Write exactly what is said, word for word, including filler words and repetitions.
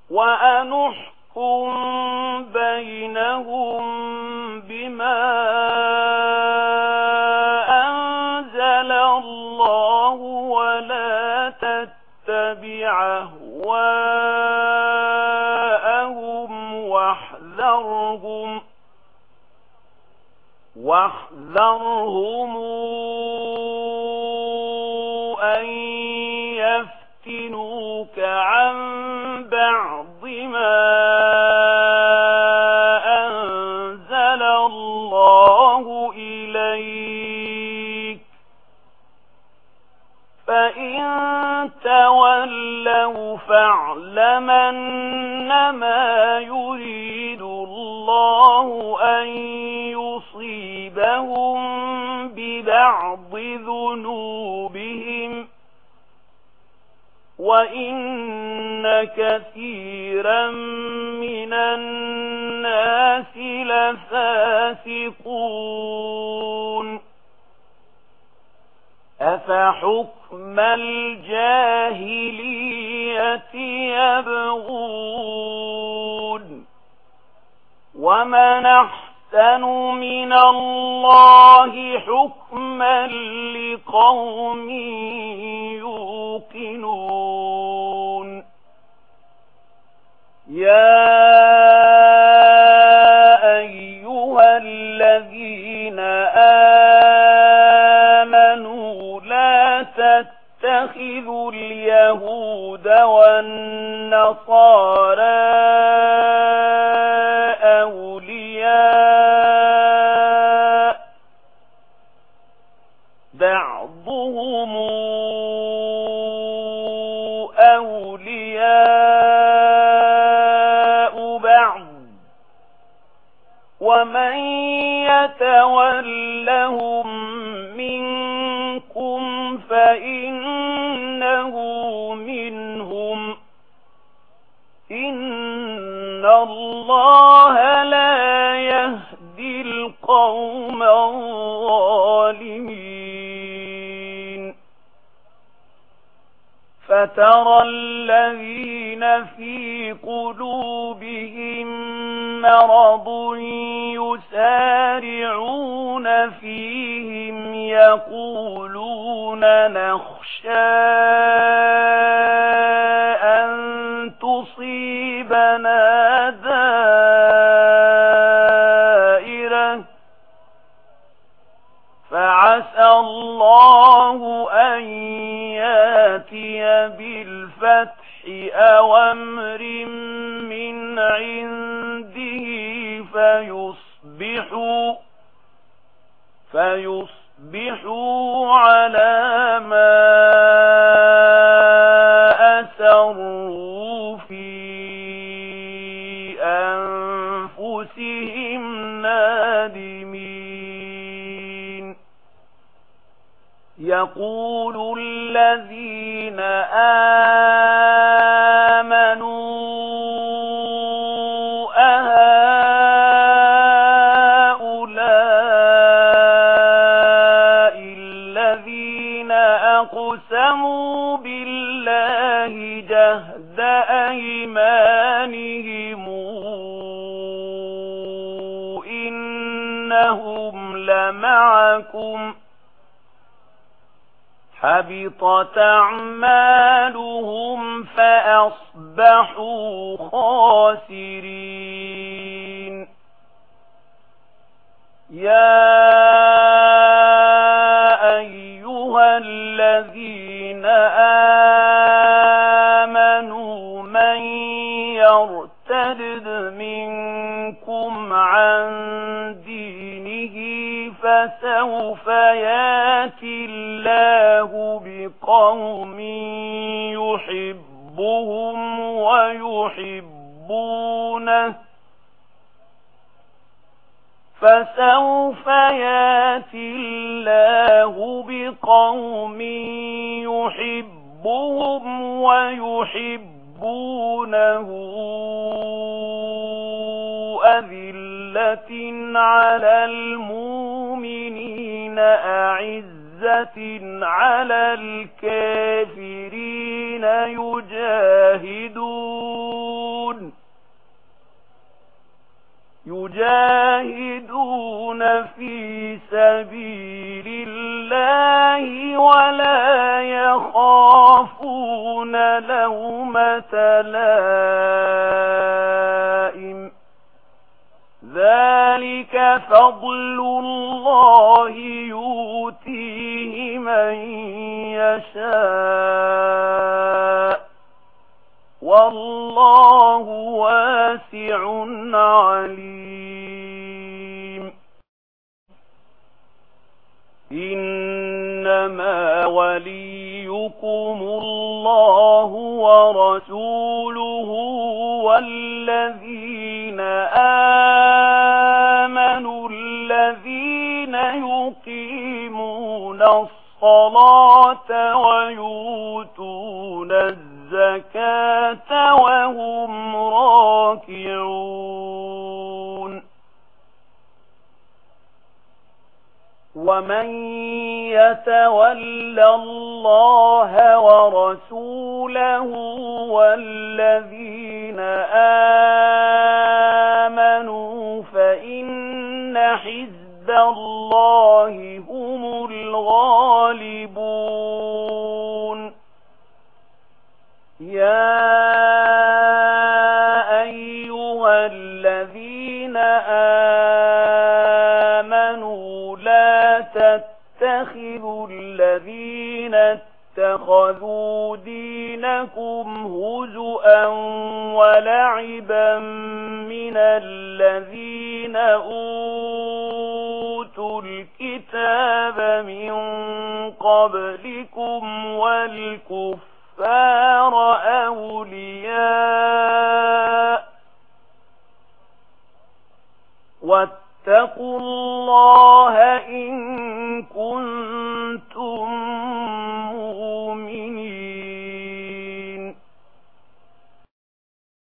وأن احكم بينهم بما أنزل الله ولا تتبع أهواءهم واحذرهم واحذرهم أن يفتنوك عن بعض ما أنزل الله إليك فإن تولوا فاعلم أنما يريد الله أن يصيبهم ببعض ذنوبهم وإن كثيرا من الناس لفاسقون أفحكم الجاهلية يبغون ومن أحسن من الله حكما لقوم يوقنون يا أيها الذين آمنوا لا تتخذوا اليهود والنصارى أولياء بعضهم أولياء بعض ومن يتولهم منكم فإنه منهم إن الله لا يهدي القوم الظالمين فترى الذين في قلوبهم مرض يسارعون فيهم يقولون نخشى أن تصيبنا دائرة فعسى الله أن ياتي بالفتح أو أمر من عنده فيصبحوا فيصبحوا على ما أسروا في أنفسهم نادمين يقول الذين آمنوا أهؤلاء الذين أقسموا بالله جهد أيمانهم إنهم لمعكم حبطت أعمالهم فأصبحوا خاسرين يا أيها الذين آمنوا من يرتد منكم عن دينه فسوف ياتي الله بقوم يحبهم ويحبونه فسوف ياتي الله بقوم يحبهم ويحبونه أذلة على المؤمنين أعزة على الكافرين يجاهدون يجاهدون في سبيل الله ولا يخافون لومة لائم ذلك فضل الله يؤتيه من يشاء والله واسع عليم إنما وليكم الله ورسوله والذين آمنوا الذين يقيمون الصلاة ويؤتون الزكاة وهم راكعون ومن يتول الله ورسوله والذين آمنوا فإن حزب الله هم الغالبون يا أيها الذين آمنوا لا تتخذوا الذين اتخذوا دينكم هزؤا ولعبا من الذين أوتوا الكتاب من قبلكم والكفار أولياء واتقوا الله